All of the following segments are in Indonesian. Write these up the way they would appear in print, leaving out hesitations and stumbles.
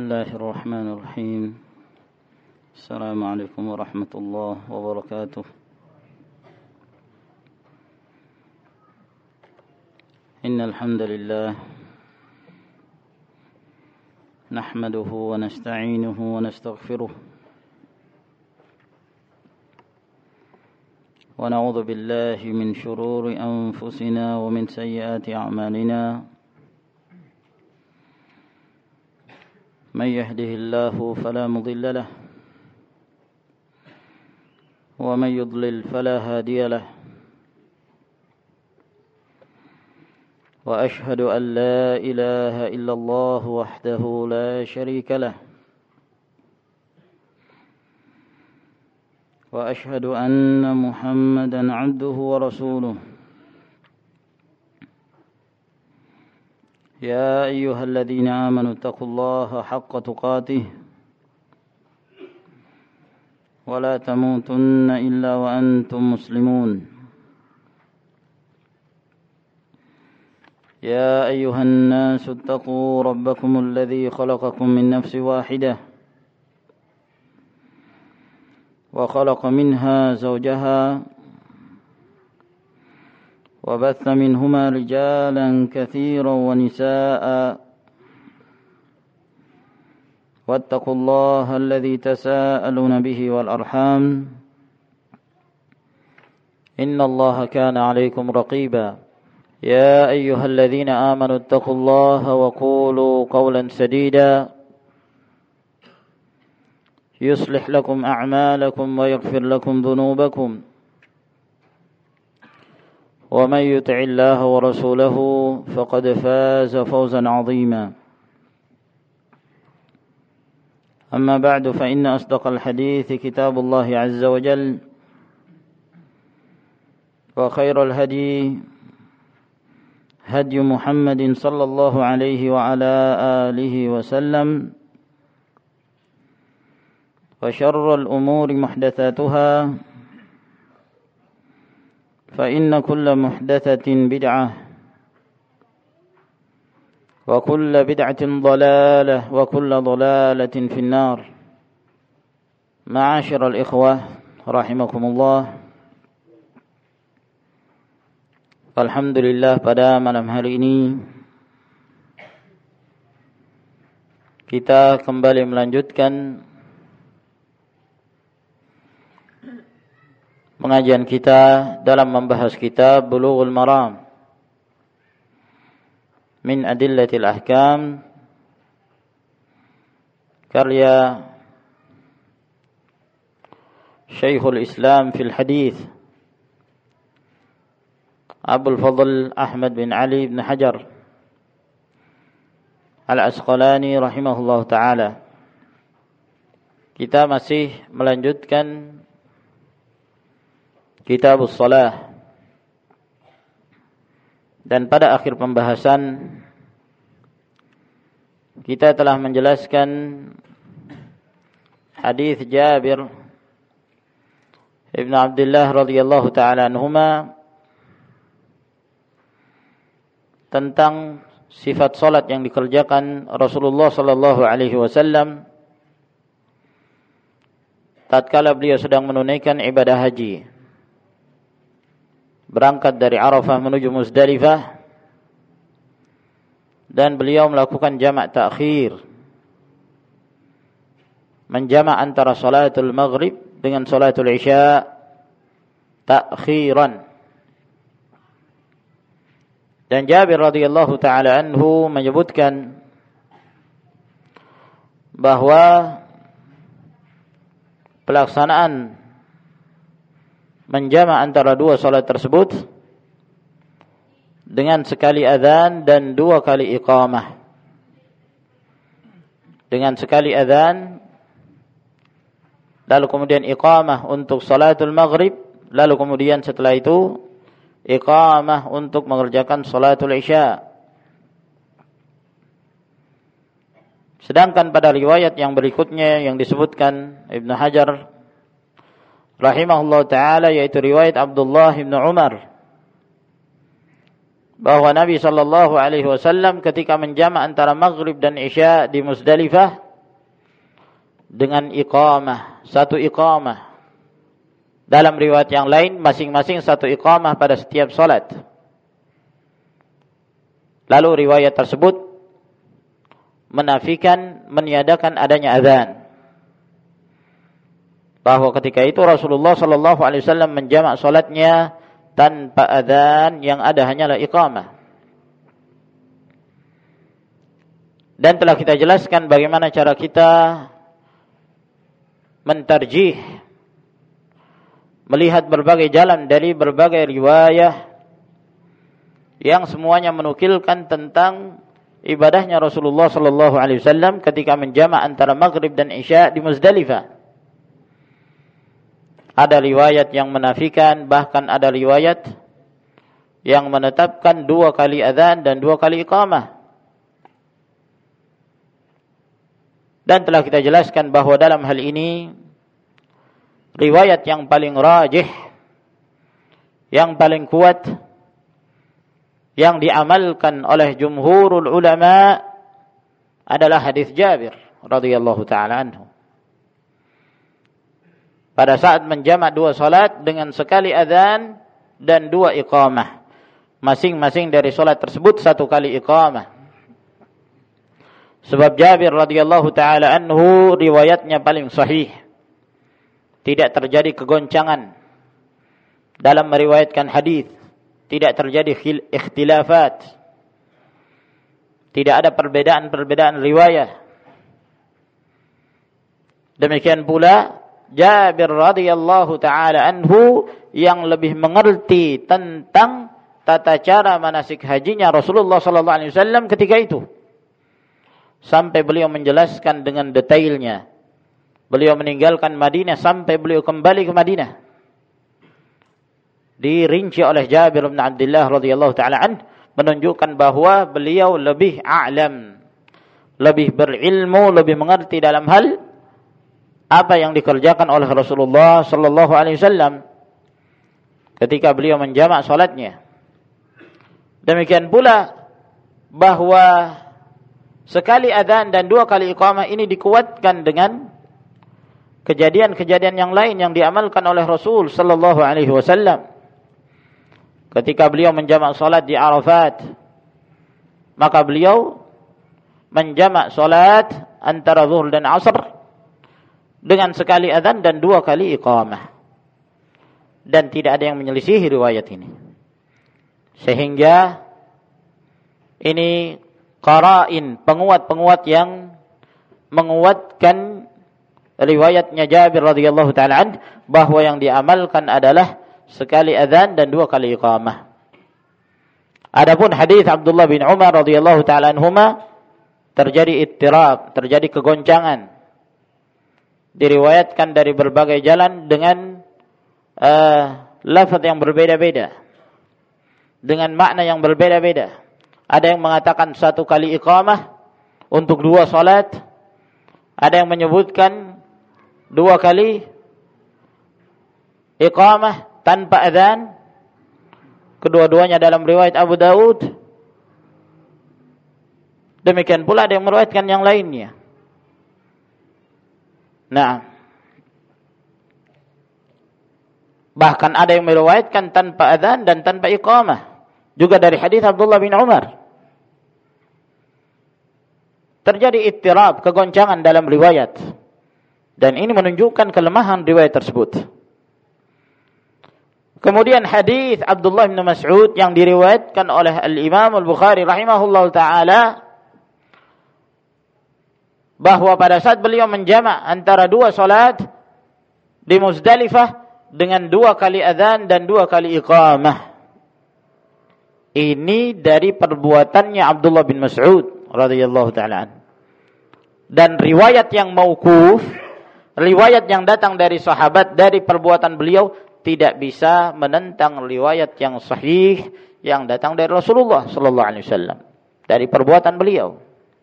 الله الرحمن الرحيم السلام عليكم ورحمة الله وبركاته إن الحمد لله نحمده ونستعينه ونستغفره ونعوذ بالله من شرور أنفسنا ومن سيئات أعمالنا من يهده الله فلا مضل له ومن يضلل فلا هادي له وأشهد أن لا إله إلا الله وحده لا شريك له وأشهد أن محمدا عبده ورسوله يا أيها الذين آمنوا اتقوا الله حق تقاته ولا تموتن إلا وأنتم مسلمون يا أيها الناس اتقوا ربكم الذي خلقكم من نفس واحدة وخلق منها زوجها وبث منهما رجالا كثيرا ونساء واتقوا الله الذي تساءلون به والأرحام إن الله كان عليكم رقيبا يا أيها الذين آمنوا اتقوا الله وقولوا قولا سديدا يصلح لكم أعمالكم ويغفر لكم ذنوبكم ومن يطع الله ورسوله فقد فاز فوزا عظيما أما بعد فإن أصدق الحديث كتاب الله عز وجل وخير الهدي هدي محمد صلى الله عليه وعلى آله وسلم وشر الأمور محدثاتها فإن كل محدثة بدعة وكل بدعة ضلالة وكل ضلالة في النار معاشر الإخوة رحمكم الله. Alhamdulillah, pada malam hari ini kita kembali melanjutkan pengajian kita dalam membahas kitab Bulughul Maram min Adillatil Ahkam karya Syekhul Islam fil Hadith Abdul Fadl Ahmad bin Ali bin Hajar Al-Asqalani rahimahullah ta'ala. Kita masih melanjutkan Kitab Shalah, dan pada akhir pembahasan kita telah menjelaskan hadis Jabir Ibn Abdullah radhiyallahu ta'ala anhuma tentang sifat salat yang dikerjakan Rasulullah sallallahu alaihi wasallam tatkala beliau sedang menunaikan ibadah haji, berangkat dari Arafah menuju Muzdalifah, dan beliau melakukan jamak ta'khir, menjamak antara salatul maghrib dengan salatul isya ta'khiran. Dan Jabir radhiyallahu ta'ala anhu menyebutkan bahwa pelaksanaan menjamak antara dua salat tersebut dengan sekali azan dan dua kali iqamah. Dengan sekali azan, lalu kemudian iqamah untuk salatul maghrib, lalu kemudian setelah itu iqamah untuk mengerjakan salatul isya. Sedangkan pada riwayat yang berikutnya yang disebutkan Ibnu Hajar rahimahullah ta'ala, yaitu riwayat Abdullah bin Umar, bahwa Nabi sallallahu alaihi wasallam ketika menjamak antara maghrib dan isya di Muzdalifah, dengan iqamah, satu iqamah. Dalam riwayat yang lain masing-masing satu iqamah pada setiap salat. Lalu riwayat tersebut menafikan, meniadakan adanya azan. Bahwa ketika itu Rasulullah sallallahu alaihi wasallam menjamak salatnya tanpa azan, yang ada hanyalah iqamah. Dan telah kita jelaskan bagaimana cara kita mentarjih, melihat berbagai jalan dari berbagai riwayah yang semuanya menukilkan tentang ibadahnya Rasulullah sallallahu alaihi wasallam ketika menjamak antara maghrib dan isya di Muzdalifah. Ada riwayat yang menafikan, bahkan ada riwayat yang menetapkan 2 kali azan dan 2 kali iqamah. Dan telah kita jelaskan bahwa dalam hal ini riwayat yang paling rajih, yang paling kuat, yang diamalkan oleh jumhurul ulama adalah hadis Jabir radhiyallahu taala anhu. Pada saat menjamak 2 salat dengan sekali azan dan 2 iqamah. Masing-masing dari salat tersebut 1 kali iqamah. Sebab Jabir radhiyallahu taala anhu riwayatnya paling sahih. Tidak terjadi kegoncangan dalam meriwayatkan hadis, tidak terjadi ikhtilafat, tidak ada perbedaan-perbedaan riwayat. Demikian pula Jabir radhiyallahu taala anhu yang lebih mengerti tentang tata cara manasik hajinya Rasulullah sallallahu alaihi wasallam ketika itu. Sampai beliau menjelaskan dengan detailnya. Beliau meninggalkan Madinah sampai beliau kembali ke Madinah. Dirinci oleh Jabir bin Abdullah radhiyallahu taala anhu, menunjukkan bahwa beliau lebih a'lam, lebih berilmu, lebih mengerti dalam hal apa yang dikerjakan oleh Rasulullah sallallahu alaihi wasallam ketika beliau menjamak salatnya. Demikian pula bahwa sekali adzan dan 2 kali iqamah ini dikuatkan dengan kejadian-kejadian yang lain yang diamalkan oleh Rasul sallallahu alaihi wasallam. Ketika beliau menjamak salat di Arafat, maka beliau menjamak salat antara zuhur dan asar dengan sekali adzan dan 2 kali iqamah. Dan tidak ada yang menyelisihi riwayat ini. Sehingga ini qara'in, penguat-penguat yang menguatkan riwayatnya Jabir radhiyallahu taala anhu bahwa yang diamalkan adalah sekali adzan dan 2 kali iqamah. Adapun hadis Abdullah bin Umar radhiyallahu taala anhuma terjadi ittirab, terjadi kegoncangan. Diriwayatkan dari berbagai jalan dengan lafaz yang berbeda-beda, dengan makna yang berbeda-beda. Ada yang mengatakan 1 kali iqamah untuk 2 salat. Ada yang menyebutkan 2 kali iqamah tanpa adzan. Kedua-duanya dalam riwayat Abu Daud. Demikian pula ada yang meriwayatkan yang lainnya. Nah, bahkan ada yang meriwayatkan tanpa adzan dan tanpa iqamah. Juga dari hadis Abdullah bin Umar. Terjadi ittirab, kegoncangan dalam riwayat. Dan ini menunjukkan kelemahan riwayat tersebut. Kemudian hadis Abdullah bin Mas'ud yang diriwayatkan oleh Al-Imam Al-Bukhari rahimahullah ta'ala, bahwa pada saat beliau menjamak antara 2 salat di Muzdalifah dengan 2 kali adzan dan 2 kali iqamah. Ini dari perbuatannya Abdullah bin Mas'ud radhiyallahu ta'ala. Dan riwayat yang mauquf, riwayat yang datang dari sahabat dari perbuatan beliau tidak bisa menentang riwayat yang sahih yang datang dari Rasulullah sallallahu alaihi wasallam dari perbuatan beliau.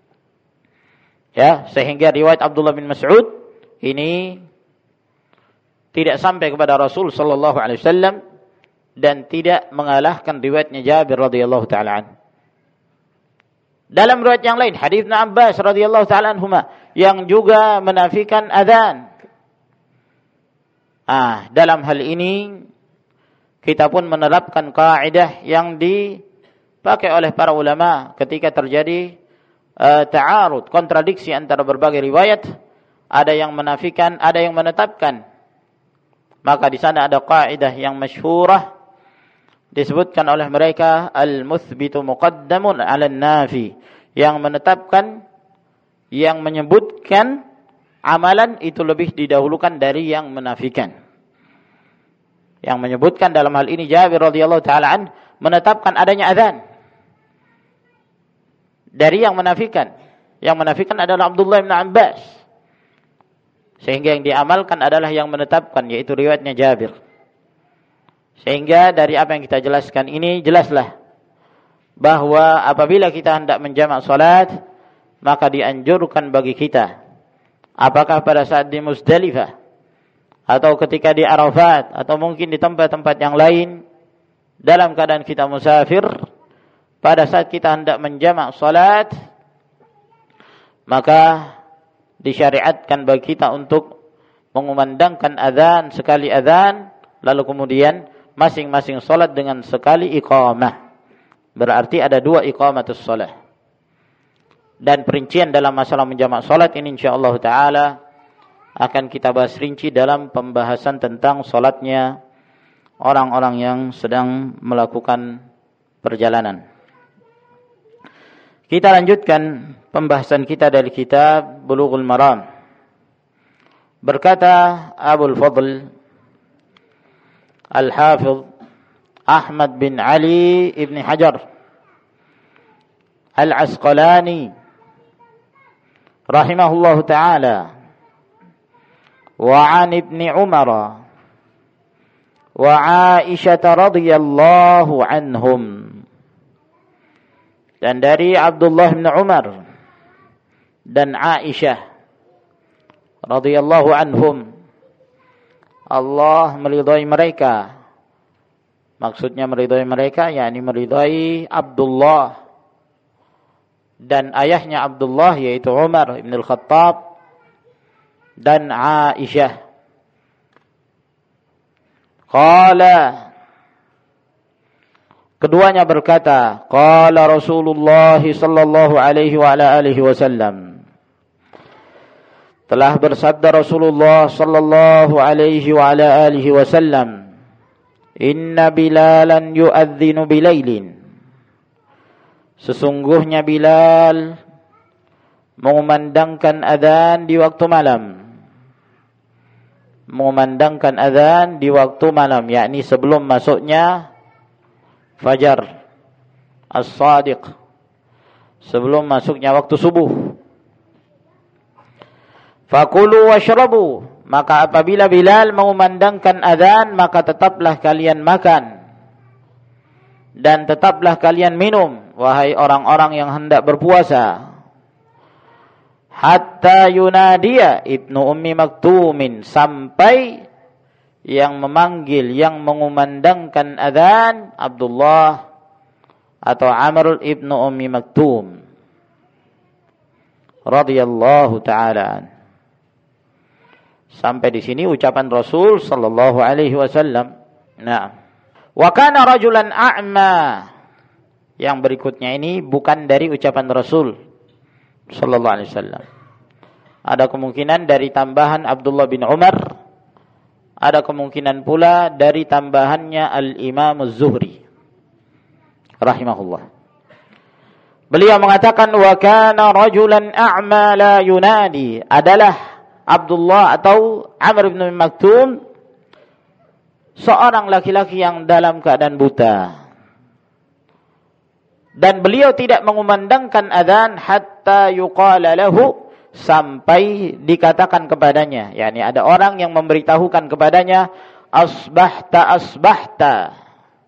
Ya, sehingga riwayat Abdullah bin Mas'ud ini tidak sampai kepada Rasul sallallahu alaihi wasallam dan tidak mengalahkan riwayatnya Jabir radhiyallahu taala anhu. Dalam riwayat yang lain, hadis Ibnu Abbas radhiyallahu taala anhuma yang juga menafikan adzan. Dalam hal ini kita pun menerapkan kaidah yang dipakai oleh para ulama ketika terjadi ta'arud, kontradiksi antara berbagai riwayat, ada yang menafikan, ada yang menetapkan. Maka di sana ada kaidah yang masyhurah disebutkan oleh mereka, al-muthbitu muqaddamun 'ala an-nafi, yang menetapkan, yang menyebutkan amalan itu lebih didahulukan dari yang menafikan. Yang menyebutkan dalam hal ini Jabir radhiyallahu taala an menetapkan adanya azan dari yang menafikan. Yang menafikan adalah Abdullah bin Abbas. Sehingga yang diamalkan adalah yang menetapkan, yaitu riwayatnya Jabir. Sehingga dari apa yang kita jelaskan ini jelaslah bahwa apabila kita hendak menjamak salat, maka dianjurkan bagi kita, apakah pada saat di Muzdalifah atau ketika di Arafat atau mungkin di tempat-tempat yang lain, dalam keadaan kita musafir, pada saat kita hendak menjamak salat, maka disyariatkan bagi kita untuk mengumandangkan azan sekali azan, lalu kemudian masing-masing salat dengan sekali iqamah. Berarti ada 2 iqamatus salat. Dan perincian dalam masalah menjamak salat ini insyaallah taala akan kita bahas rinci dalam pembahasan tentang salatnya orang-orang yang sedang melakukan perjalanan. Kita lanjutkan pembahasan kita dari kitab Bulughul Maram. Berkata Abul Fadl Al-Hafidh Ahmad bin Ali ibn Hajar Al-Asqalani rahimahullahu ta'ala, wa 'an ibni Umar wa 'Aisyah radhiyallahu anhum, dan dari Abdullah bin Umar dan Aisyah radhiyallahu anhum, Allah meridhai mereka. Maksudnya meridhai mereka, yakni meridhai Abdullah dan ayahnya Abdullah, yaitu Umar bin Al-Khattab, dan Aisyah. Qala, keduanya berkata, qala Rasulullah sallallahu alaihi wa ala alihi wasallam, telah bersabda Rasulullah sallallahu alaihi wa ala alihi wasallam, inna Bilalan yu'adzinu bilailin, sesungguhnya Bilal mengumandangkan azan di waktu malam. Mengumandangkan azan di waktu malam, yakni sebelum masuknya fajar as-sadiq, sebelum masuknya waktu subuh. Fakulu washrabu, maka apabila Bilal mengumandangkan azan, maka tetaplah kalian makan dan tetaplah kalian minum, wahai orang-orang yang hendak berpuasa. Hatta yunadiya Ibnu Ummi Maktumin, sampai yang memanggil, yang mengumandangkan azan Abdullah atau Amr ibnu Ummi Maktum radhiyallahu ta'ala. Sampai di sini ucapan Rasul sallallahu alaihi wasallam. Nah, wa kana rajulan a'ma. Yang berikutnya ini bukan dari ucapan Rasul sallallahu alaihi wasallam. Ada kemungkinan dari tambahan Abdullah bin Umar, ada kemungkinan pula dari tambahannya Al-Imam Az-Zuhri rahimahullah. Beliau mengatakan wa kana rajulan a'ma la yunadi, adalah Abdullah atau Amr bin Maktum seorang laki-laki yang dalam keadaan buta. Dan beliau tidak mengumandangkan azan hatta yuqala lahu, sampai dikatakan kepadanya, yakni ada orang yang memberitahukan kepadanya, asbahta asbahta,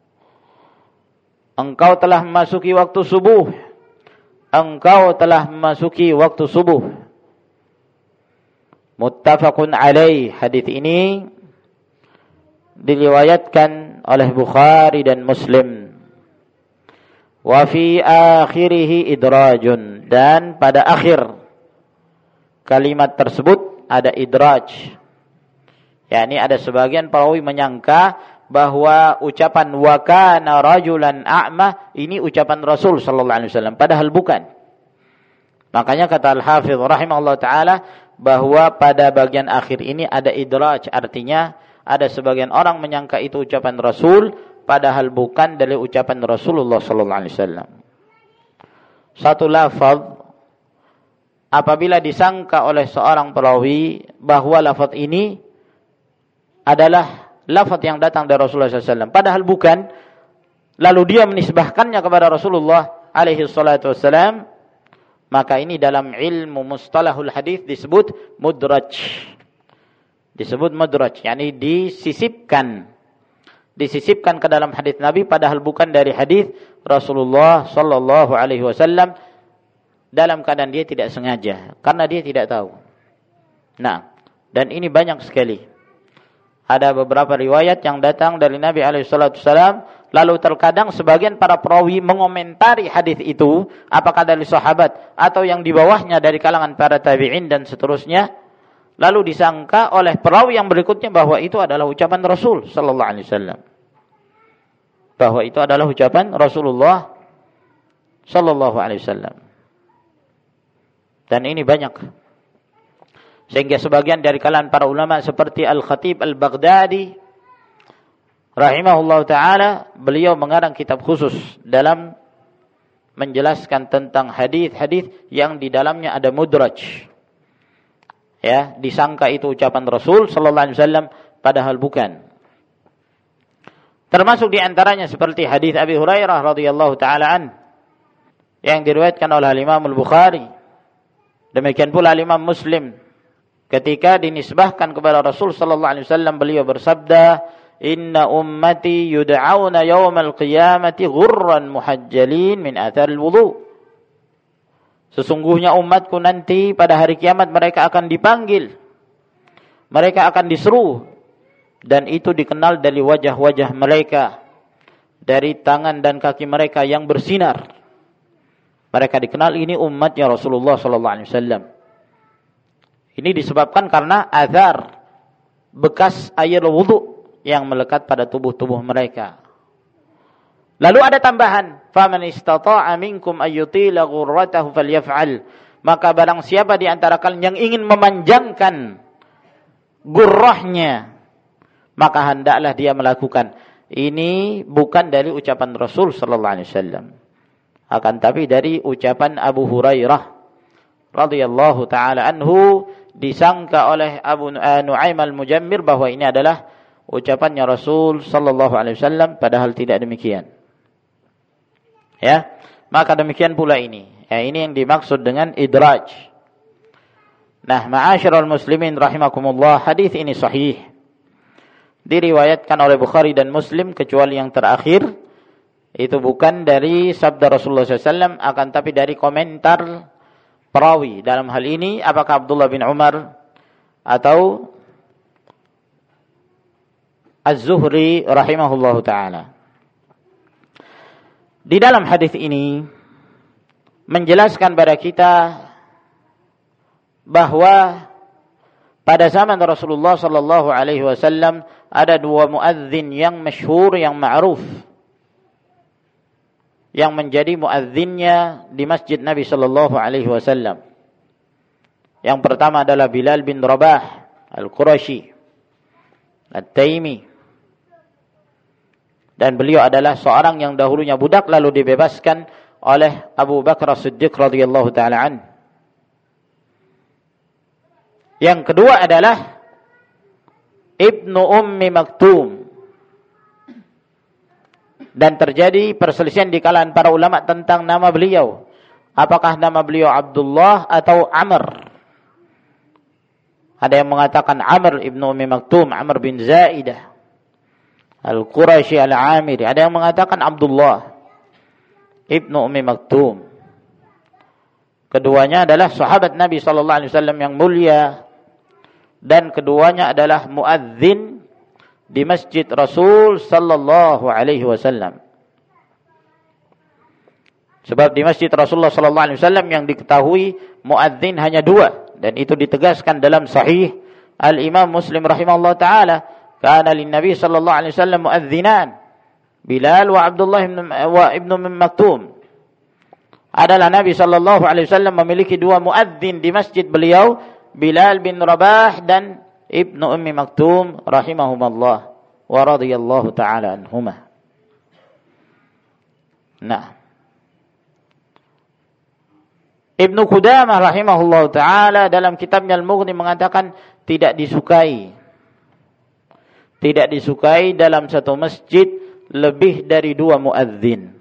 engkau telah memasuki waktu subuh, engkau telah memasuki waktu subuh. Muttafaqun alaih. Hadis ini diriwayatkan oleh Bukhari dan Muslim. Wa fi akhirih idrajun, dan pada akhir kalimat tersebut ada idraj. Yakni ada sebagian perawi menyangka bahwa ucapan wa kana rajulan a'ma ini ucapan Rasul sallallahu alaihi wasallam, padahal bukan. Makanya kata Al-Hafidz rahimahullah taala bahwa pada bagian akhir ini ada idraj, artinya ada sebagian orang menyangka itu ucapan Rasul padahal bukan dari ucapan Rasulullah sallallahu alaihi wasallam. Satu lafaz apabila disangka oleh seorang perawi bahwa lafaz ini adalah lafaz yang datang dari Rasulullah SAW, padahal bukan, lalu dia menisbahkannya kepada Rasulullah alaihi salatu wassalam, maka ini dalam ilmu mustalahul hadis disebut mudraj. Disebut mudraj, yakni disisipkan ke dalam hadis Nabi padahal bukan dari hadis Rasulullah sallallahu alaihi wasallam, dalam keadaan dia tidak sengaja karena dia tidak tahu. Nah, dan ini banyak sekali. Ada beberapa riwayat yang datang dari Nabi SAW, lalu terkadang sebagian para perawi mengomentari hadis itu, apakah dari sahabat atau yang di bawahnya dari kalangan para tabi'in dan seterusnya, lalu disangka oleh perawi yang berikutnya bahwa itu adalah ucapan Rasul sallallahu alaihi wasallam. Bahwa itu adalah ucapan Rasulullah sallallahu alaihi wasallam. Dan ini banyak. Sehingga sebagian dari kalangan para ulama seperti Al-Khatib Al-Baghdadi rahimahullah ta'ala, beliau mengarang kitab khusus dalam menjelaskan tentang hadis-hadis yang di dalamnya ada mudraj. Ya, disangka itu ucapan Rasul sallallahu alaihi wasallam padahal bukan. Termasuk di antaranya seperti hadis Abi Hurairah radhiyallahu taala an yang diriwayatkan oleh Imam Al-Bukhari. Demikian pula Imam Muslim ketika dinisbahkan kepada Rasul sallallahu alaihi wasallam, beliau bersabda, "Inna ummati yud'auna yaumal qiyamati ghurran muhajjalin min atharil wudu." Sesungguhnya umatku nanti pada hari kiamat mereka akan dipanggil. Mereka akan diseru dan itu dikenal dari wajah-wajah mereka, dari tangan dan kaki mereka yang bersinar. Mereka dikenal ini umatnya Rasulullah sallallahu alaihi wasallam. Ini disebabkan karena azar, bekas air wudu yang melekat pada tubuh-tubuh mereka. Lalu ada tambahan, faman istata'a minkum ayyutila ghurratahu falyaf'al. Maka barang siapa di antara kalian yang ingin memanjangkan gurrahnya, maka hendaklah dia melakukan. Ini bukan dari ucapan Rasul sallallahu alaihi wasallam, akan tapi dari ucapan Abu Hurairah radhiyallahu taala anhu, disangka oleh Abu Nu'aim al-Mujammir bahwa ini adalah ucapannya Rasul sallallahu alaihi wasallam, padahal tidak demikian. Ya, maka demikian pula ini. Ya, ini yang dimaksud dengan idraj. Nah, ma'asyiral muslimin rahimakumullah, hadis ini sahih. Diriwayatkan oleh Bukhari dan Muslim kecuali yang terakhir. Itu bukan dari sabda Rasulullah SAW, akan tapi dari komentar perawi. Dalam hal ini apakah Abdullah bin Umar atau Az-Zuhri rahimahullahu ta'ala. Di dalam hadis ini menjelaskan kepada kita bahwa pada zaman Rasulullah sallallahu alaihi wasallam ada dua muadzin yang masyhur, yang ma'ruf, yang menjadi muadzinnya di masjid Nabi sallallahu alaihi wasallam. Yang pertama adalah Bilal bin Rabah Al-Qurashi At-Taimi. Dan beliau adalah seorang yang dahulunya budak lalu dibebaskan oleh Abu Bakar As-Siddiq radhiyallahu taala an. Yang kedua adalah Ibnu Ummi Maktum. Dan terjadi perselisihan di kalangan para ulama tentang nama beliau. Apakah nama beliau Abdullah atau Amr? Ada yang mengatakan Amr Ibnu Ummi Maktum, Amr bin Zaidah Al-Qurashi Al-Amiri. Ada yang mengatakan Abdullah Ibnu Ummi Maktum. Keduanya adalah sahabat Nabi sallallahu alaihi wasallam yang mulia, dan keduanya adalah muadzin di masjid Rasul sallallahu alaihi wasallam. Sebab di masjid Rasulullah sallallahu alaihi wasallam yang diketahui muadzin hanya dua, dan itu ditegaskan dalam sahih Al-Imam Muslim rahimahullah taala, kana lin-nabi sallallahu alaihi wasallam muadzinan, Bilal wa Abdullah ibn Maktum. Adalah Nabi sallallahu alaihi wasallam memiliki dua muadzin di masjid beliau, Bilal bin Rabah dan Ibnu Ummi Maktum rahimahumallah wa radhiyallahu taala anhuma. Nah, Ibnu Qudamah rahimahullah taala dalam kitabnya Al-Mughni mengatakan tidak disukai dalam satu masjid lebih dari dua muadzin.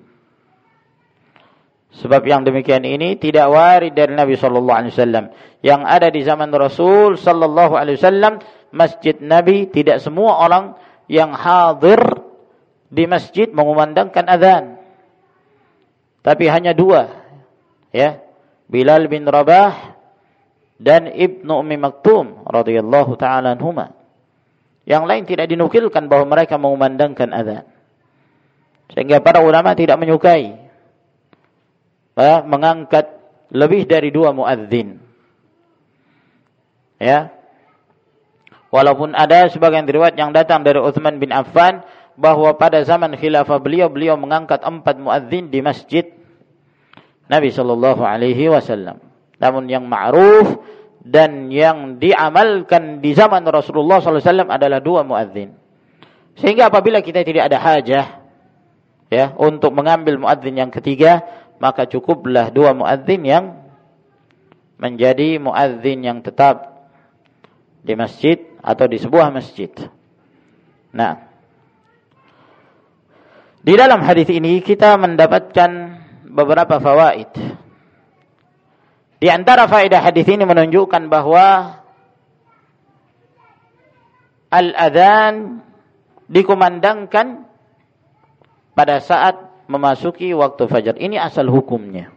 Sebab yang demikian ini tidak warid dari Nabi sallallahu alaihi wasallam. Yang ada di zaman Rasul sallallahu alaihi wasallam, masjid Nabi tidak semua orang yang hadir di masjid mengumandangkan azan. Tapi hanya dua, ya, Bilal bin Rabah dan Ibnu Ummi Maktum radhiyallahu taala anhuma. Yang lain tidak dinukilkan bahwa mereka mengumandangkan azan. Sehingga para ulama tidak menyukai mengangkat lebih dari dua muadzin. Ya. Walaupun ada sebagian riwayat yang datang dari Utsman bin Affan bahwa pada zaman khilafah beliau mengangkat 4 muadzin di masjid Nabi sallallahu alaihi wasallam. Namun yang ma'ruf dan yang diamalkan di zaman Rasulullah sallallahu alaihi wasallam adalah 2 muadzin. Sehingga apabila kita tidak ada hajah ya untuk mengambil muadzin yang ketiga, maka cukuplah 2 muadzin yang menjadi muadzin yang tetap di masjid atau di sebuah masjid. Nah, di dalam hadis ini kita mendapatkan beberapa fawaid. Di antara faedah hadis ini menunjukkan bahwa al-adzan dikumandangkan pada saat memasuki waktu fajar. Ini asal hukumnya.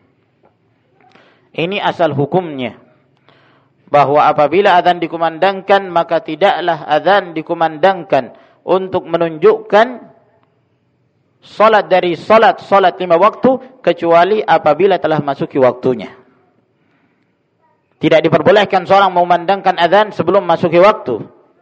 Bahwa apabila azan dikumandangkan, maka tidaklah azan dikumandangkan untuk menunjukkan salat dari salat 5 waktu kecuali apabila telah masuki waktunya. Tidak diperbolehkan seorang memandangkan azan sebelum masuki waktu.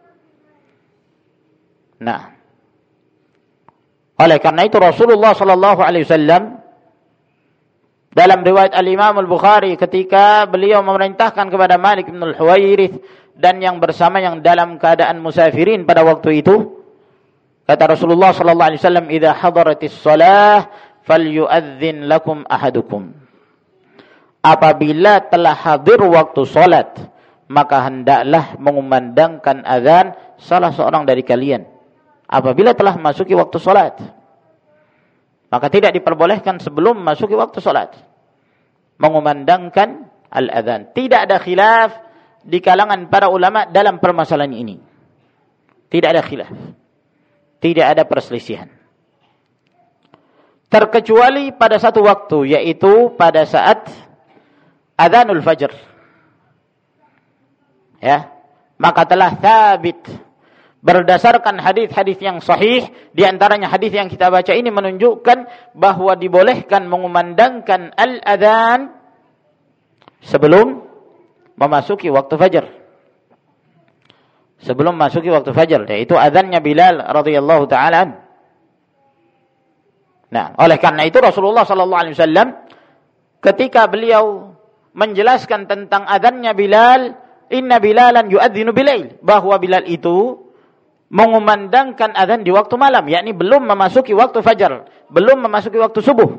Nah, oleh karena itu Rasulullah sallallahu alaihi wasallam dalam riwayat Al-Imam Al-Bukhari ketika beliau memerintahkan kepada Malik bin Al-Huwairits dan yang bersama yang dalam keadaan musafirin pada waktu itu, kata Rasulullah sallallahu alaihi wasallam, "Idza hadaratis shalah falyu'adzin lakum ahadukum." Apabila telah hadir waktu salat, maka hendaklah mengumandangkan azan salah seorang dari kalian. Apabila telah masuki waktu salat, maka tidak diperbolehkan sebelum masuki waktu salat mengumandangkan al-adzan. Tidak ada khilaf di kalangan para ulama dalam permasalahan ini. Tidak ada khilaf. Tidak ada perselisihan. Terkecuali pada satu waktu, yaitu pada saat adzanul fajr. Ya, maka telah thabit berdasarkan hadis-hadis yang sahih, di antaranya hadis yang kita baca ini menunjukkan bahwa dibolehkan mengumandangkan al-adzan sebelum memasuki waktu fajar. Sebelum memasuki waktu fajar, yaitu adzannya Bilal radhiyallahu taala. Nah, oleh karena itu Rasulullah sallallahu alaihi wasallam ketika beliau menjelaskan tentang adzannya Bilal, inna Bilalan yu'adzinu bilail, bahwa Bilal itu mengumandangkan azan di waktu malam, yakni belum memasuki waktu fajar, belum memasuki waktu subuh.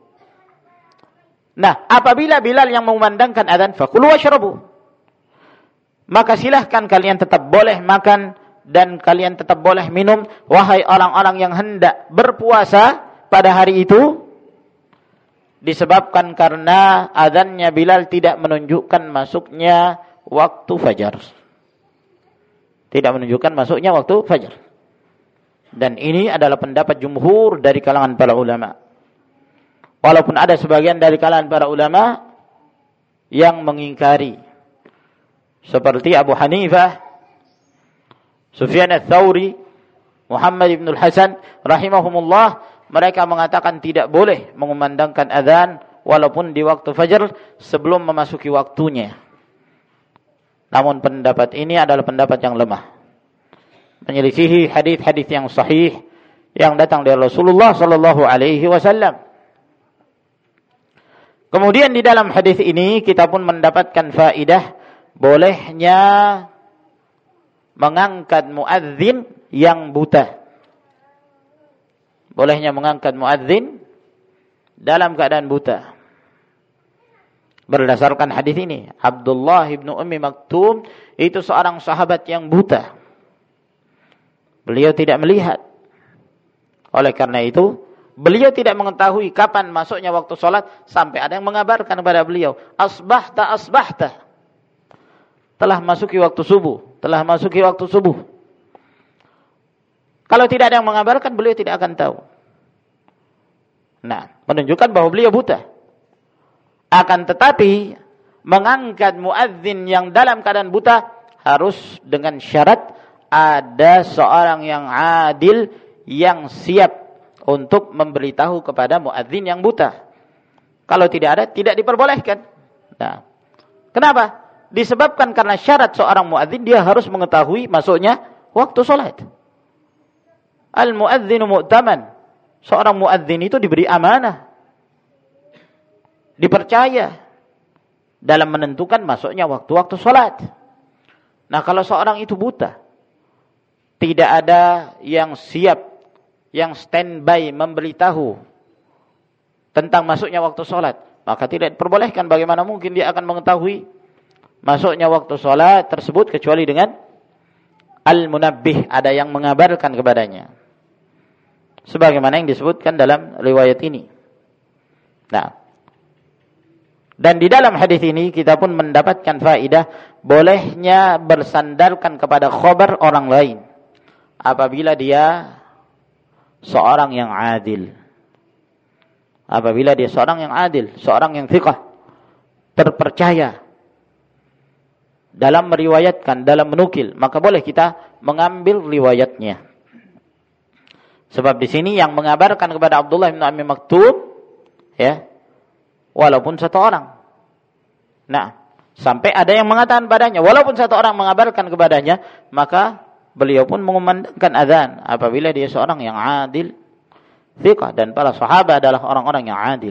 Nah, apabila Bilal yang mengumandangkan azan, fakulu washrabu, maka silahkan kalian tetap boleh makan dan kalian tetap boleh minum, wahai orang-orang yang hendak berpuasa pada hari itu, disebabkan karena azannya Bilal tidak menunjukkan masuknya waktu fajar. Tidak menunjukkan masuknya waktu fajar. Dan ini adalah pendapat jumhur dari kalangan para ulama. Walaupun ada sebagian dari kalangan para ulama yang mengingkari, seperti Abu Hanifah, Sufyan ats-Tsauri, Muhammad ibn al-Hasan rahimahumullah, mereka mengatakan tidak boleh mengumandangkan azan walaupun di waktu fajar sebelum memasuki waktunya. Namun pendapat ini adalah pendapat yang lemah, menyelisihi hadis-hadis yang sahih yang datang dari Rasulullah sallallahu alaihi wasallam. Kemudian di dalam hadis ini kita pun mendapatkan faidah bolehnya mengangkat muadzin yang buta. Bolehnya mengangkat muadzin dalam keadaan buta. Berdasarkan hadis ini, Abdullah bin Ummi Maktum itu seorang sahabat yang buta. Beliau tidak melihat. Oleh karena itu, beliau tidak mengetahui kapan masuknya waktu sholat sampai ada yang mengabarkan kepada beliau, asbahta, asbahta. Telah masuki waktu subuh, telah masuki waktu subuh. Kalau tidak ada yang mengabarkan, beliau tidak akan tahu. Nah, menunjukkan bahwa beliau buta. Akan tetapi mengangkat muadzin yang dalam keadaan buta harus dengan syarat ada seorang yang adil yang siap untuk memberitahu kepada muadzin yang buta. Kalau tidak ada, tidak diperbolehkan. Nah, kenapa? Disebabkan karena syarat seorang muadzin dia harus mengetahui masuknya waktu sholat. Al-muadzinu mu'taman. Seorang muadzin itu diberi amanah, dipercaya dalam menentukan masuknya waktu-waktu sholat. Nah, kalau seorang itu buta, tidak ada yang siap, yang standby memberitahu tentang masuknya waktu sholat, maka tidak diperbolehkan. Bagaimana mungkin dia akan mengetahui masuknya waktu sholat tersebut kecuali dengan al-munabbih, ada yang mengabarkan kepadanya. Sebagaimana yang disebutkan dalam riwayat ini. Nah, dan di dalam hadis ini kita pun mendapatkan faedah bolehnya bersandarkan kepada khabar orang lain apabila dia seorang yang adil. Apabila dia seorang yang adil, seorang yang thiqah, terpercaya dalam meriwayatkan, dalam menukil, maka boleh kita mengambil riwayatnya. Sebab di sini yang mengabarkan kepada Abdullah bin Ummi Maktum, ya, walaupun satu orang. Nah, sampai ada yang mengatakan padanya, walaupun satu orang mengabarkan kepadanya, maka beliau pun mengumandangkan azan apabila dia seorang yang adil, thiqah, dan para sahabat adalah orang-orang yang adil.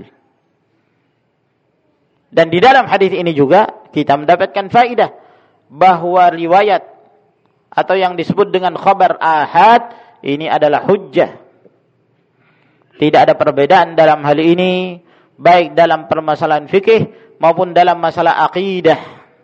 Dan di dalam hadis ini juga kita mendapatkan faidah bahwa riwayat atau yang disebut dengan khabar ahad ini adalah hujjah. Tidak ada perbedaan dalam hal ini, baik dalam permasalahan fikih maupun dalam masalah akidah.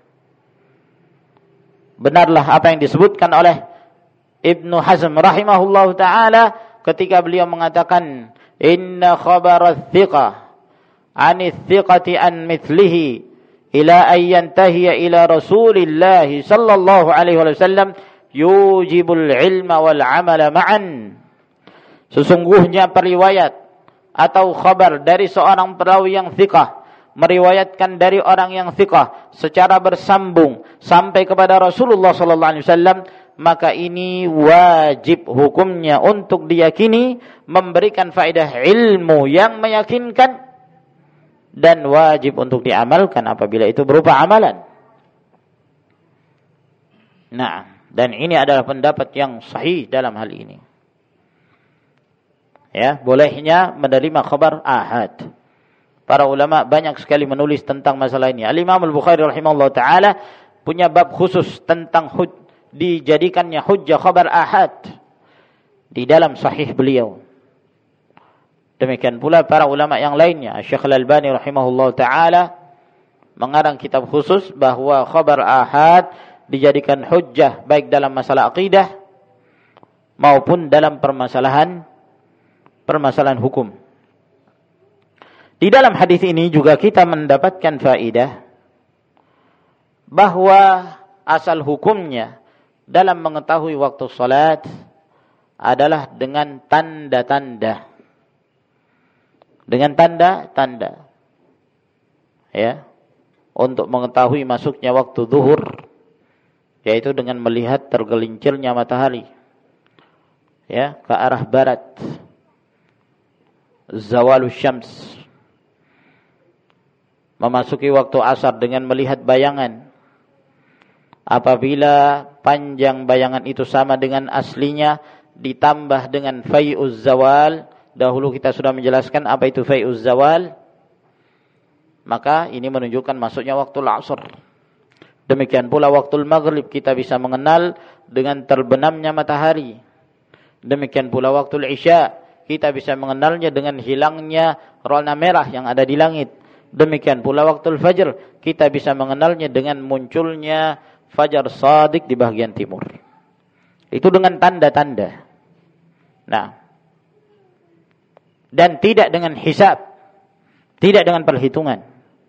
Benarlah apa yang disebutkan oleh Ibnu Hazm rahimahullahu taala ketika beliau mengatakan inna khabara thiqah ani thiqati an mithlihi ila an yantahiya ila Rasulillah sallallahu alaihi wasallam yujibul ilma wal amala ma'an. Sesungguhnya periwayat atau khabar dari seorang perawi yang thiqah meriwayatkan dari orang yang thiqah secara bersambung sampai kepada Rasulullah sallallahu alaihi wasallam, maka ini wajib hukumnya untuk diyakini, memberikan faedah ilmu yang meyakinkan, dan wajib untuk diamalkan apabila itu berupa amalan. Nah, dan ini adalah pendapat yang sahih dalam hal ini. Ya, bolehnya menerima khabar ahad. Para ulama banyak sekali menulis tentang masalah ini. Al-Imam Al-Bukhari rahimahullah ta'ala punya bab khusus tentang dijadikannya hujjah khabar ahad di dalam sahih beliau. Demikian pula para ulama yang lainnya. Syekh Al-Albani rahimahullah ta'ala mengarang kitab khusus bahwa khabar ahad dijadikan hujjah baik dalam masalah akidah maupun dalam permasalahan hukum. Di dalam hadis ini juga kita mendapatkan faedah bahwa asal hukumnya dalam mengetahui waktu salat adalah dengan tanda-tanda. Dengan tanda-tanda. Ya. Untuk mengetahui masuknya waktu zuhur, yaitu dengan melihat tergelincirnya matahari, ya, ke arah barat, zawalus syams. Memasuki waktu asar dengan melihat bayangan, Apabila panjang bayangan itu sama dengan aslinya, ditambah dengan fai'uz zawal, dahulu kita sudah menjelaskan apa itu fai'uz zawal, maka ini menunjukkan masuknya waktu asar. Demikian pula waktu maghrib kita bisa mengenal dengan terbenamnya matahari. Demikian pula waktu isya kita bisa mengenalnya dengan hilangnya warna merah yang ada di langit. Demikian pula waktu fajr kita bisa mengenalnya dengan munculnya fajar shadiq di bagian timur. Itu dengan tanda-tanda. Nah, dan tidak dengan hisab, tidak dengan perhitungan.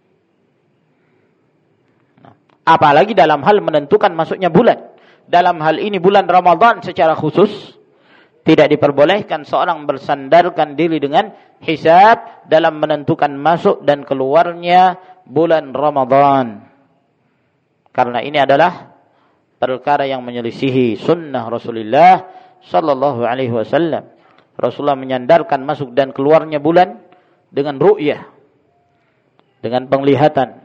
Apalagi dalam hal menentukan masuknya bulan. Dalam hal ini bulan Ramadan secara khusus, tidak diperbolehkan seorang bersandarkan diri dengan hisab dalam menentukan masuk dan keluarnya bulan Ramadan. Karena ini adalah perkara yang menyelisihi sunnah Rasulullah sallallahu alaihi wasallam. Rasulullah menyandarkan masuk dan keluarnya bulan dengan ru'yah, dengan penglihatan.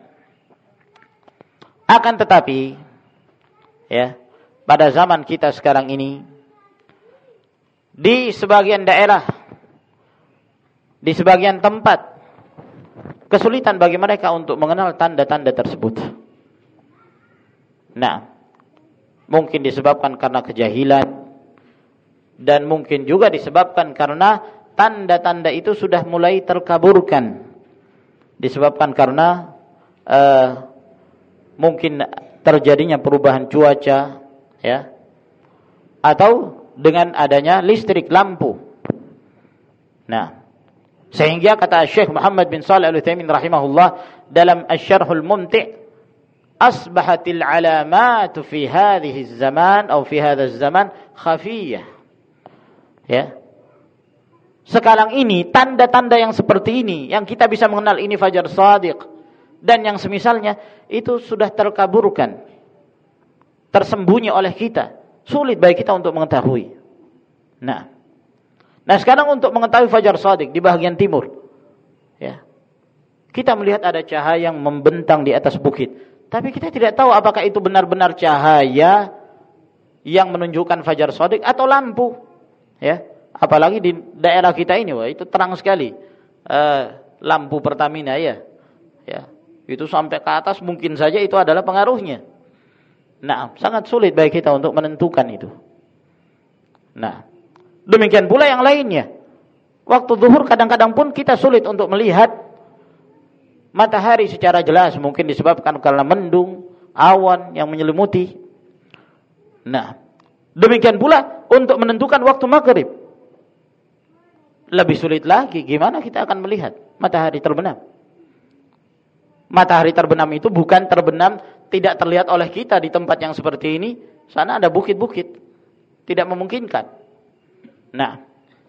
Akan tetapi, ya, pada zaman kita sekarang ini, di sebagian daerah, di sebagian tempat, kesulitan bagi mereka untuk mengenal tanda-tanda tersebut. Nah, mungkin disebabkan karena kejahilan, dan mungkin juga disebabkan karena tanda-tanda itu sudah mulai terkaburkan. Disebabkan karena mungkin terjadinya perubahan cuaca, ya, atau dengan adanya listrik lampu. Nah, sehingga kata Syekh Muhammad bin Shalih Al-Utsaimin rahimahullah dalam Asy-Syarhul Mumti', asbahatil alamat fi hadhihi az-zaman atau fi hadha az-zaman khafiyah. Ya. Sekarang ini tanda-tanda yang seperti ini yang kita bisa mengenal ini fajar shadiq dan yang semisalnya itu sudah terkaburkan, tersembunyi oleh kita, sulit bagi kita untuk mengetahui. Nah sekarang untuk mengetahui fajar shadiq di bagian timur, ya, kita melihat ada cahaya yang membentang di atas bukit, tapi kita tidak tahu apakah itu benar-benar cahaya yang menunjukkan fajar shadiq atau lampu, ya. Apalagi di daerah kita ini, wah, itu terang sekali, lampu Pertamina, ya. Itu sampai ke atas mungkin saja itu adalah pengaruhnya. Nah, sangat sulit bagi kita untuk menentukan itu. Nah, demikian pula yang lainnya. Waktu zuhur kadang-kadang pun kita sulit untuk melihat matahari secara jelas, mungkin disebabkan karena mendung, awan yang menyelimuti. Nah, demikian pula untuk menentukan waktu maghrib. Lebih sulit lagi, gimana kita akan melihat matahari terbenam? Matahari terbenam itu bukan terbenam tidak terlihat oleh kita di tempat yang seperti ini. Sana ada bukit-bukit, tidak memungkinkan. Nah,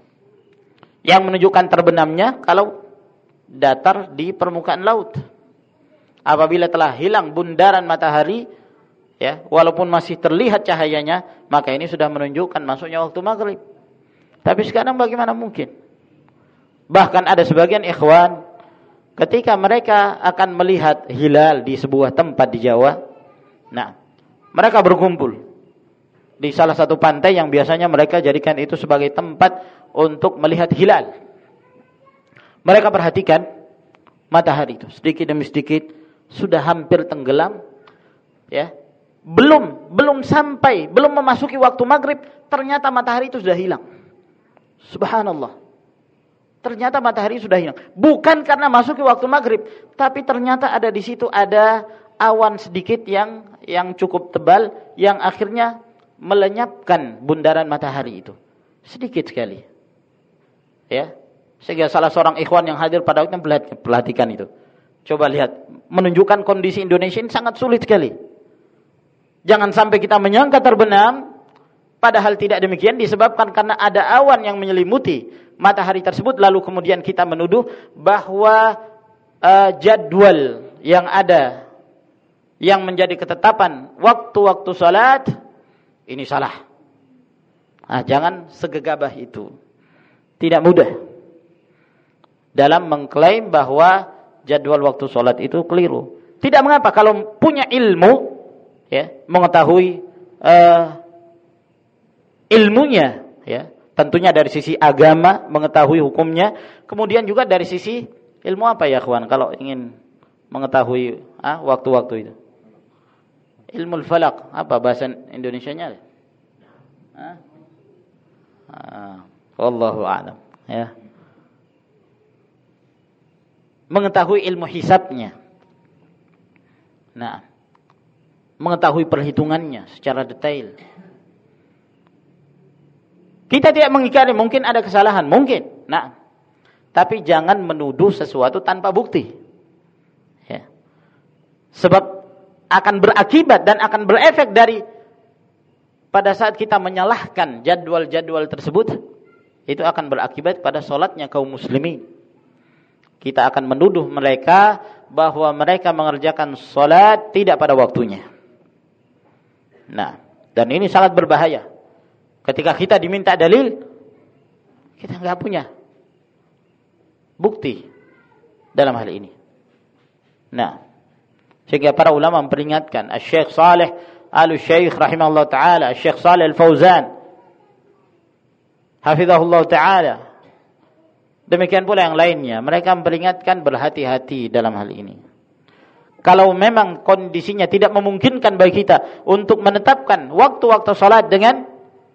yang menunjukkan terbenamnya kalau datar di permukaan laut. Apabila telah hilang bundaran matahari, ya, walaupun masih terlihat cahayanya, maka ini sudah menunjukkan masuknya waktu maghrib. Tapi sekarang bagaimana mungkin? Bahkan ada sebagian ikhwan, ketika mereka akan melihat hilal di sebuah tempat di Jawa, nah, mereka berkumpul di salah satu pantai yang biasanya mereka jadikan itu sebagai tempat untuk melihat hilal. Mereka perhatikan matahari itu sedikit demi sedikit sudah hampir tenggelam, ya. Belum sampai, belum memasuki waktu maghrib, ternyata matahari itu sudah hilang. Subhanallah. Ternyata matahari sudah hilang. Bukan karena masuk ke waktu maghrib, tapi ternyata ada di situ ada awan sedikit yang cukup tebal yang akhirnya melenyapkan bundaran matahari itu. Sedikit sekali. Ya. Sehingga salah seorang ikhwan yang hadir pada waktu itu perhatikan itu. Coba lihat, menunjukkan kondisi Indonesia ini sangat sulit sekali. Jangan sampai kita menyangka terbenam, padahal tidak demikian, disebabkan karena ada awan yang menyelimuti matahari tersebut, lalu kemudian kita menuduh bahwa jadwal yang ada yang menjadi ketetapan waktu-waktu salat ini salah. Nah, jangan segegabah itu. Tidak mudah dalam mengklaim bahwa jadwal waktu salat itu keliru. Tidak mengapa kalau punya ilmu, ya, mengetahui ilmunya, ya. Tentunya dari sisi agama, mengetahui hukumnya, kemudian juga dari sisi ilmu apa ya, kawan? Kalau ingin mengetahui waktu-waktu itu. Ilmu falak, apa bahasa Indonesianya? Wallahu a'lam, ya. Mengetahui ilmu hisabnya. Nah, mengetahui perhitungannya secara detail. Kita tidak mengingkari mungkin ada kesalahan, mungkin. Nah, tapi jangan menuduh sesuatu tanpa bukti. Ya. Sebab akan berakibat dan akan berefek dari pada saat kita menyalahkan jadwal-jadwal tersebut, itu akan berakibat pada salatnya kaum muslimin. Kita akan menuduh mereka bahwa mereka mengerjakan salat tidak pada waktunya. Nah, dan ini sangat berbahaya. Ketika kita diminta dalil, kita enggak punya bukti dalam hal ini. Nah, sehingga para ulama memperingatkan, Syekh Saleh Al-Syekh rahimahullah taala, Syekh Saleh Al-Fauzan hafizahullah taala. Demikian pula yang lainnya, mereka memperingatkan berhati-hati dalam hal ini. Kalau memang kondisinya tidak memungkinkan bagi kita untuk menetapkan waktu-waktu salat dengan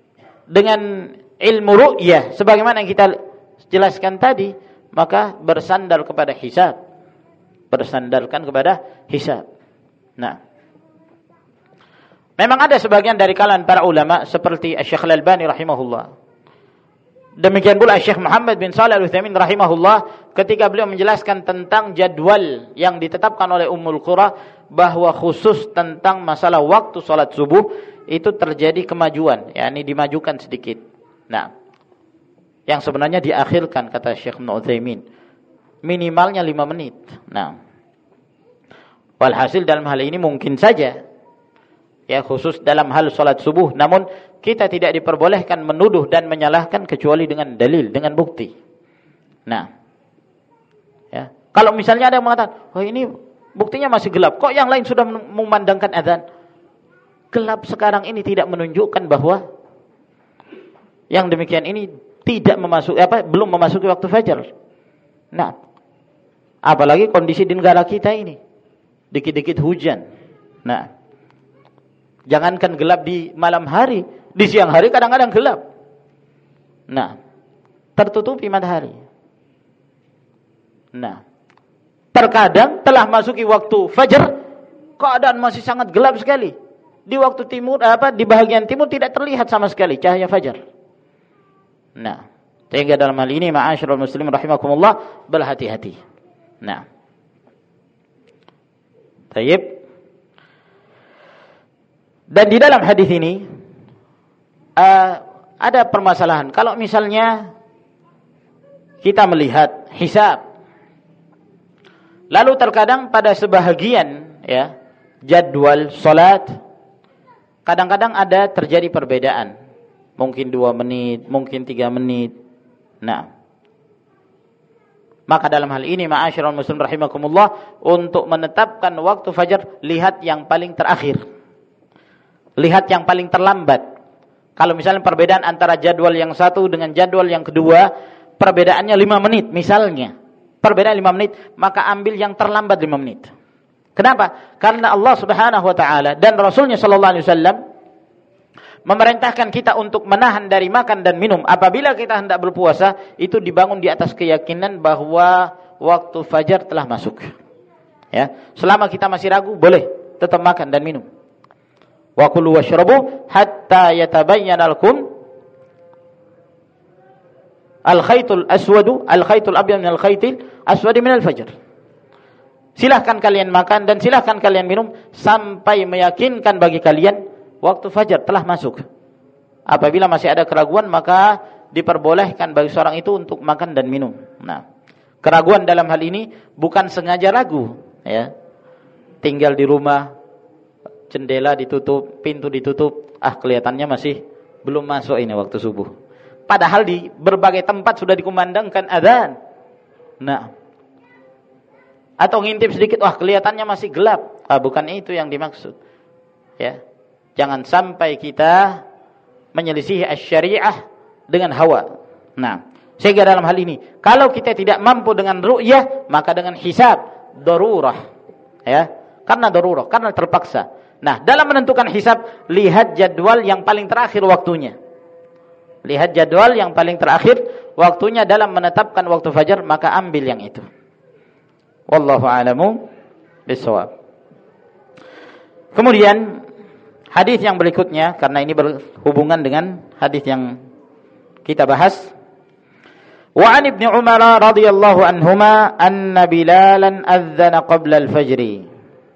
ilmu ru'yah sebagaimana yang kita jelaskan tadi, maka bersandar kepada hisab. Bersandarkan kepada hisab. Nah, memang ada sebagian dari kalangan para ulama seperti Syekh Al-Albani rahimahullah. Demikian pula Syekh Muhammad bin Shalih Al-Utsaimin rahimahullah ketika beliau menjelaskan tentang jadwal yang ditetapkan oleh Ummul Qura, bahwa khusus tentang masalah waktu salat subuh itu terjadi kemajuan, yakni dimajukan sedikit. Nah, yang sebenarnya diakhirkan kata Syekh Utsaimin, minimalnya 5 menit. Nah, walhasil dalam hal ini mungkin saja ya khusus dalam hal salat subuh, namun kita tidak diperbolehkan menuduh dan menyalahkan kecuali dengan dalil, dengan bukti. Nah, ya, kalau misalnya ada yang mengatakan, "Oh, ini buktinya masih gelap, kok yang lain sudah memandangkan azan?" Gelap sekarang ini tidak menunjukkan bahwa yang demikian ini tidak belum memasuki waktu fajar. Nah, apalagi kondisi di negara kita ini, dikit-dikit hujan. Nah, jangankan gelap di malam hari, di siang hari kadang-kadang gelap. Nah, tertutupi matahari. Nah, terkadang telah masuki waktu fajar, keadaan masih sangat gelap sekali. Di waktu timur di bahagian timur tidak terlihat sama sekali cahaya fajar. Nah, sehingga dalam hal ini ma'asyiral muslimin rahimakumullah, berhati-hati. Nah, baik. Dan di dalam hadis ini ada permasalahan. Kalau misalnya kita melihat hisab, lalu terkadang pada sebahagian ya jadwal salat kadang-kadang ada terjadi perbedaan. Mungkin 2 menit, mungkin 3 menit. Nah, maka dalam hal ini ma'asyiral muslimin rahimakumullah, untuk menetapkan waktu fajar, lihat yang paling terakhir. Lihat yang paling terlambat. Kalau misalnya perbedaan antara jadwal yang satu dengan jadwal yang kedua, perbedaannya 5 menit misalnya. Perbedaan 5 menit, maka ambil yang terlambat 5 menit. Kenapa? Karena Allah Subhanahu wa taala dan Rasulnya sallallahu alaihi wasallam memerintahkan kita untuk menahan dari makan dan minum apabila kita hendak berpuasa, itu dibangun di atas keyakinan bahwa waktu fajar telah masuk. Ya, selama kita masih ragu, boleh tetap makan dan minum. Wa kulu washrabu hatta yatabayyana lakum al-khaytul aswadu al-khaytul abyad min al-khaytil aswadi min al-fajr. Silahkan kalian makan dan silahkan kalian minum sampai meyakinkan bagi kalian waktu fajar telah masuk. Apabila masih ada keraguan, maka diperbolehkan bagi seorang itu untuk makan dan minum. Nah, keraguan dalam hal ini bukan sengaja ragu, ya. Tinggal di rumah, jendela ditutup, pintu ditutup, kelihatannya masih belum masuk ini waktu subuh. Padahal di berbagai tempat sudah dikumandangkan adzan. Nah, atau ngintip sedikit, kelihatannya masih gelap. Bukan itu yang dimaksud. Ya. Jangan sampai kita menyelisihi asy-syariah dengan hawa. Nah, sehingga dalam hal ini, kalau kita tidak mampu dengan ru'yah, maka dengan hisab, darurah. Ya, karena darurah, karena terpaksa. Nah, dalam menentukan hisab, lihat jadwal yang paling terakhir waktunya. Lihat jadwal yang paling terakhir waktunya dalam menetapkan waktu fajar, maka ambil yang itu. Wallahu a'lamu bishawab. Kemudian hadis yang berikutnya, karena ini berhubungan dengan hadis yang kita bahas. Wa an Ibnu Umar radhiyallahu anhuma anna Bilalan adzana qabla al-fajr.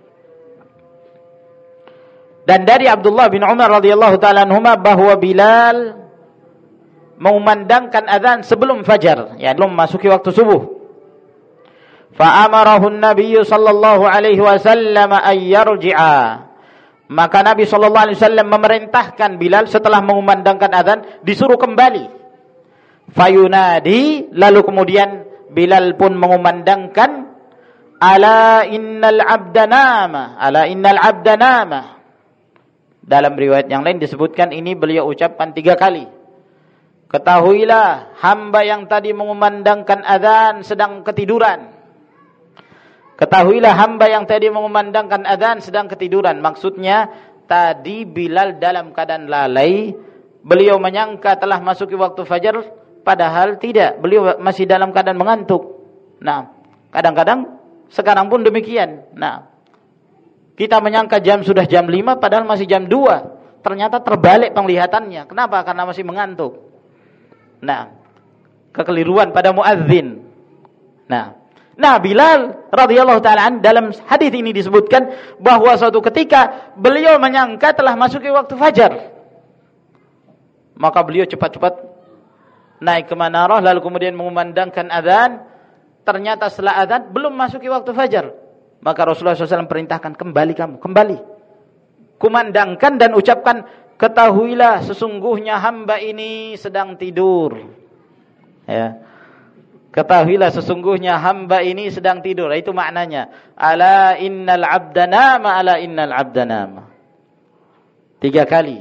Dan dari Abdullah bin Umar radhiyallahu taala anhuma bahwa Bilal mengumandangkan azan sebelum fajar, ya belum masuki waktu subuh. Fa amarahu an-nabiy sallallahu alaihi wasallam ay yarji'a. Maka Nabi sallallahu alaihi wasallam memerintahkan Bilal setelah mengumandangkan azan disuruh kembali. Fayunadi, lalu kemudian Bilal pun mengumandangkan ala innal abda nama, ala innal abda nama. Dalam riwayat yang lain disebutkan ini beliau ucapkan 3 kali. Ketahuilah hamba yang tadi mengumandangkan azan sedang ketiduran. Ketahuilah hamba yang tadi mengumandangkan azan sedang ketiduran. Maksudnya tadi Bilal dalam keadaan lalai. Beliau menyangka telah masuki waktu fajar, padahal tidak. Beliau masih dalam keadaan mengantuk. Nah, kadang-kadang sekarang pun demikian. Nah, kita menyangka sudah jam 5 padahal masih jam 2. Ternyata terbalik penglihatannya. Kenapa? Karena masih mengantuk. Nah, kekeliruan pada muadzin. Nah, Bilal radhiyallahu taala dalam hadis ini disebutkan bahwa suatu ketika beliau menyangka telah masuki waktu fajar. Maka beliau cepat-cepat naik ke menarah lalu kemudian mengumandangkan azan. Ternyata setelah azan belum masuki waktu fajar. Maka Rasulullah SAW perintahkan, kembali kamu, kembali. Kumandangkan dan ucapkan, ketahuilah sesungguhnya hamba ini sedang tidur. Ya. Ketahuilah sesungguhnya hamba ini sedang tidur. Itu maknanya. Ala innal abda nama, ala innal abda nama. 3 kali.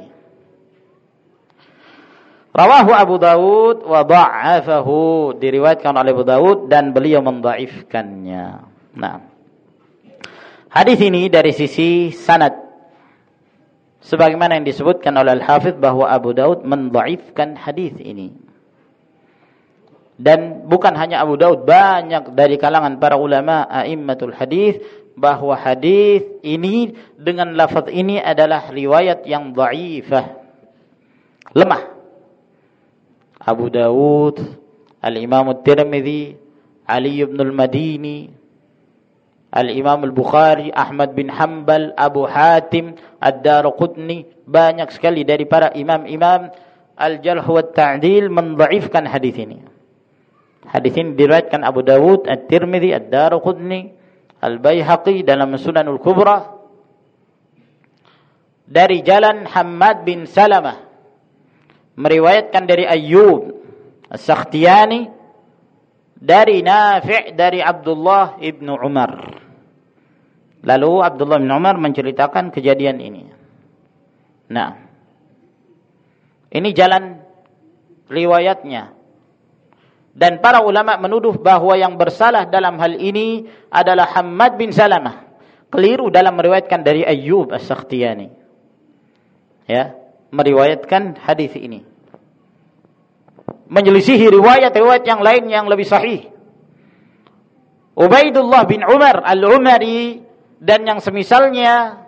Rawahu Abu Dawud wa dha'afahu. Diriwayatkan oleh Abu Dawud dan beliau mendhaifkannya. Nah. Hadis ini dari sisi sanad, sebagaimana yang disebutkan oleh Al-Hafidh bahwa Abu Daud mendhaifkan hadis ini. Dan bukan hanya Abu Daud, banyak dari kalangan para ulama a'immatul hadis bahwa hadis ini dengan lafaz ini adalah riwayat yang dhaifah, lemah. Abu Daud, Al-Imam At-Tirmidzi, Ali ibn al-Madini, Al-Imam Al-Bukhari, Ahmad bin Hanbal, Abu Hatim, Ad-Darqutni, banyak sekali dari para imam-imam Al-Jarh wa Ta'dil mendhaifkan hadis ini. Hadis ini diriwayatkan Abu Dawud, At-Tirmidzi, Ad-Darqutni, Al-Baihaqi dalam Sunanul Kubra dari jalan Hammad bin Salamah, meriwayatkan dari Ayyub As-Sakhtiyani dari Nafi' dari Abdullah ibn Umar. Lalu Abdullah bin Umar menceritakan kejadian ini. Nah, ini jalan riwayatnya. Dan para ulama menuduh bahwa yang bersalah dalam hal ini adalah Hammad bin Salamah. Keliru dalam meriwayatkan dari Ayyub As-Sakhtiyani. Ya, meriwayatkan hadis ini. Menyelisihi riwayat-riwayat yang lain yang lebih sahih. Ubaidullah bin Umar Al-Umari dan yang semisalnya,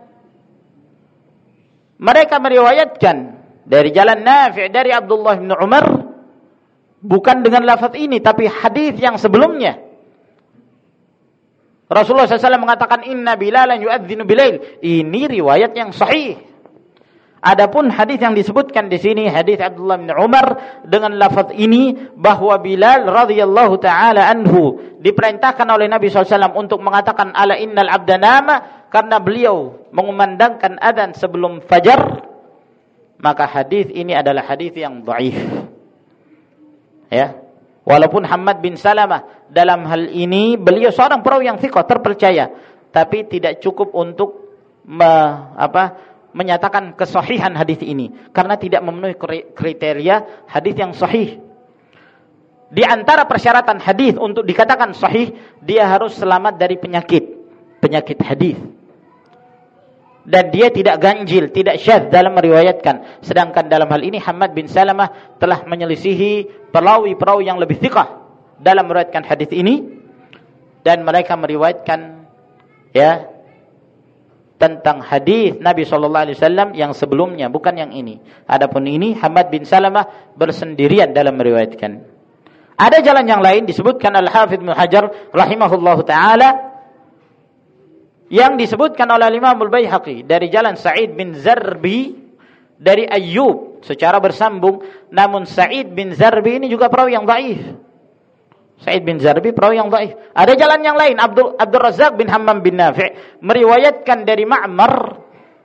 mereka meriwayatkan dari jalan Nafi' dari Abdullah bin Umar bukan dengan lafaz ini, tapi hadis yang sebelumnya. Rasulullah SAW mengatakan inna Bilalan yu'adzinu bilail. Ini riwayat yang sahih. Adapun hadis yang disebutkan di sini, hadis Abdullah bin Umar dengan lafaz ini bahwa Bilal radhiyallahu taala anhu diperintahkan oleh Nabi SAW untuk mengatakan ala innal abda nama, karena beliau mengumandangkan adzan sebelum fajar, maka hadis ini adalah hadis yang dhaif. Ya, walaupun Hammad bin Salamah dalam hal ini beliau seorang perawi yang thiqah, terpercaya, tapi tidak cukup untuk menyatakan kesahihan hadis ini karena tidak memenuhi kriteria hadis yang sahih. Di antara persyaratan hadis untuk dikatakan sahih, dia harus selamat dari penyakit hadis. Dan dia tidak ganjil, tidak syadz dalam meriwayatkan. Sedangkan dalam hal ini Hammad bin Salamah telah menyelisihi perawi-perawi yang lebih thiqah dalam meriwayatkan hadis ini, dan mereka meriwayatkan ya tentang hadis Nabi SAW yang sebelumnya, bukan yang ini. Adapun ini Hammad bin Salamah bersendirian dalam meriwayatkan. Ada jalan yang lain disebutkan Al-Hafidz Ibnu Hajar rahimahullahu taala yang disebutkan oleh Imam Al-Baihaqi dari jalan Sa'id bin Zarbi dari Ayyub secara bersambung, namun Sa'id bin Zarbi ini juga perawi yang dhaif. Sa'id bin Zarbi perawi yang dhaif. Ada jalan yang lain, Abdul Razzaq bin Hammam bin Nafi' meriwayatkan dari Ma'mar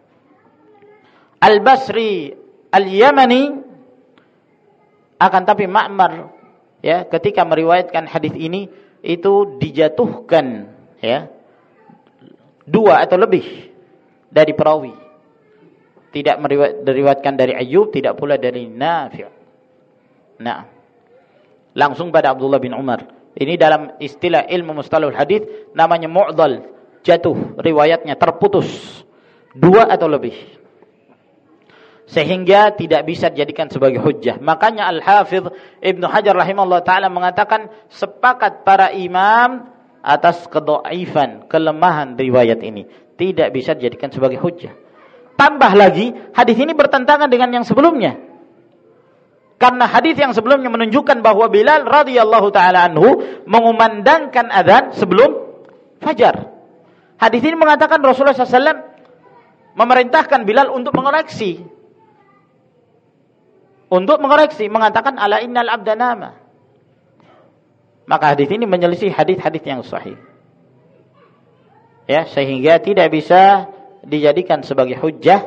Al-Basri Al-Yamani, akan tapi Ma'mar ya ketika meriwayatkan hadis ini itu dijatuhkan ya 2 atau lebih dari perawi. Tidak meriwayatkan dari Ayyub, tidak pula dari Nafi'. Nah, langsung pada Abdullah bin Umar. Ini dalam istilah ilmu mustalahul hadis namanya mu'dhal, jatuh riwayatnya, terputus 2 atau lebih. Sehingga tidak bisa dijadikan sebagai hujjah. Makanya Al-Hafidz Ibnu Hajar rahimahullah ta'ala mengatakan sepakat para imam atas kedhaifan, kelemahan riwayat ini. Tidak bisa dijadikan sebagai hujjah. Tambah lagi, hadis ini bertentangan dengan yang sebelumnya. Karena hadis yang sebelumnya menunjukkan bahwa Bilal radhiyallahu ta'ala anhu mengumandangkan azan sebelum fajar. Hadis ini mengatakan Rasulullah SAW memerintahkan Bilal untuk mengoreksi, mengatakan ala innal abda nama. Maka hadis ini menyelisih hadis-hadis yang sahih. Ya, sehingga tidak bisa dijadikan sebagai hujjah.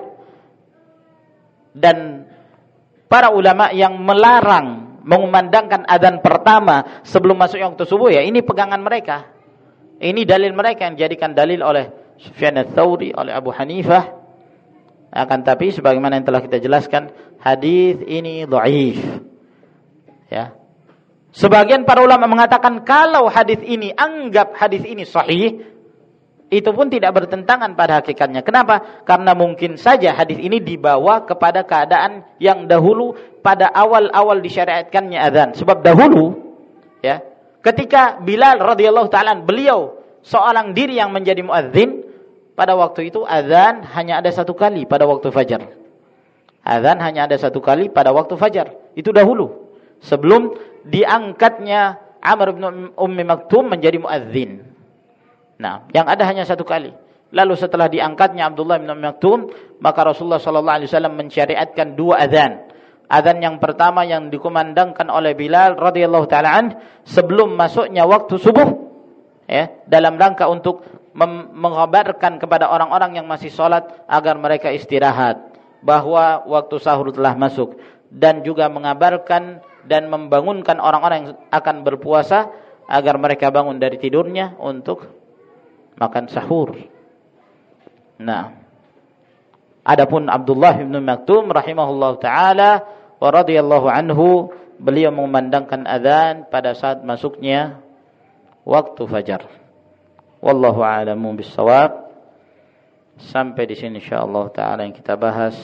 Dan para ulama yang melarang mengumandangkan adzan pertama sebelum masuk waktu subuh, ya ini pegangan mereka. Ini dalil mereka yang dijadikan dalil oleh Sufyan ats-Tsauri, oleh Abu Hanifah. Akan tapi sebagaimana yang telah kita jelaskan, hadis ini dhaif. Ya. Sebagian para ulama mengatakan kalau hadis ini, anggap hadis ini sahih, itu pun tidak bertentangan pada hakikatnya. Kenapa? Karena mungkin saja hadis ini dibawa kepada keadaan yang dahulu pada awal-awal disyariatkannya azan. Sebab dahulu ya, ketika Bilal radhiyallahu ta'ala beliau seorang diri yang menjadi muadzin, pada waktu itu azan hanya ada 1 kali pada waktu fajar. Azan hanya ada 1 kali pada waktu fajar. Itu dahulu. Sebelum diangkatnya Amr bin Ummi Maktum menjadi muadzin. Nah, yang ada hanya 1 kali. Lalu setelah diangkatnya Abdullah bin Ummi Maktum, maka Rasulullah SAW mensyariatkan 2 azan. Azan yang pertama yang dikumandangkan oleh Bilal radhiyallahu ta'ala an sebelum masuknya waktu subuh, ya, dalam rangka untuk mengabarkan kepada orang-orang yang masih sholat agar mereka istirahat bahwa waktu sahur telah masuk, dan juga mengabarkan dan membangunkan orang-orang yang akan berpuasa agar mereka bangun dari tidurnya untuk makan sahur. Nah, adapun Abdullah bin Maktum rahimahullah ta'ala wa radhiyallahu anhu, beliau mengumandangkan azan pada saat masuknya waktu fajar. Wallahu a'lamu bissawab. Sampai di sini insyaallah taala yang kita bahas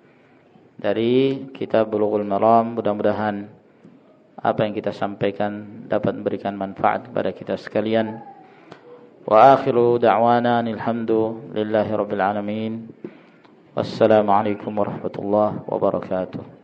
dari kitab Bulughul Maram. Mudah-mudahan apa yang kita sampaikan dapat memberikan manfaat kepada kita sekalian. Wa akhiru da'wana alhamdulillahi rabbil alamin. Wassalamu alaikum warahmatullahi wabarakatuh.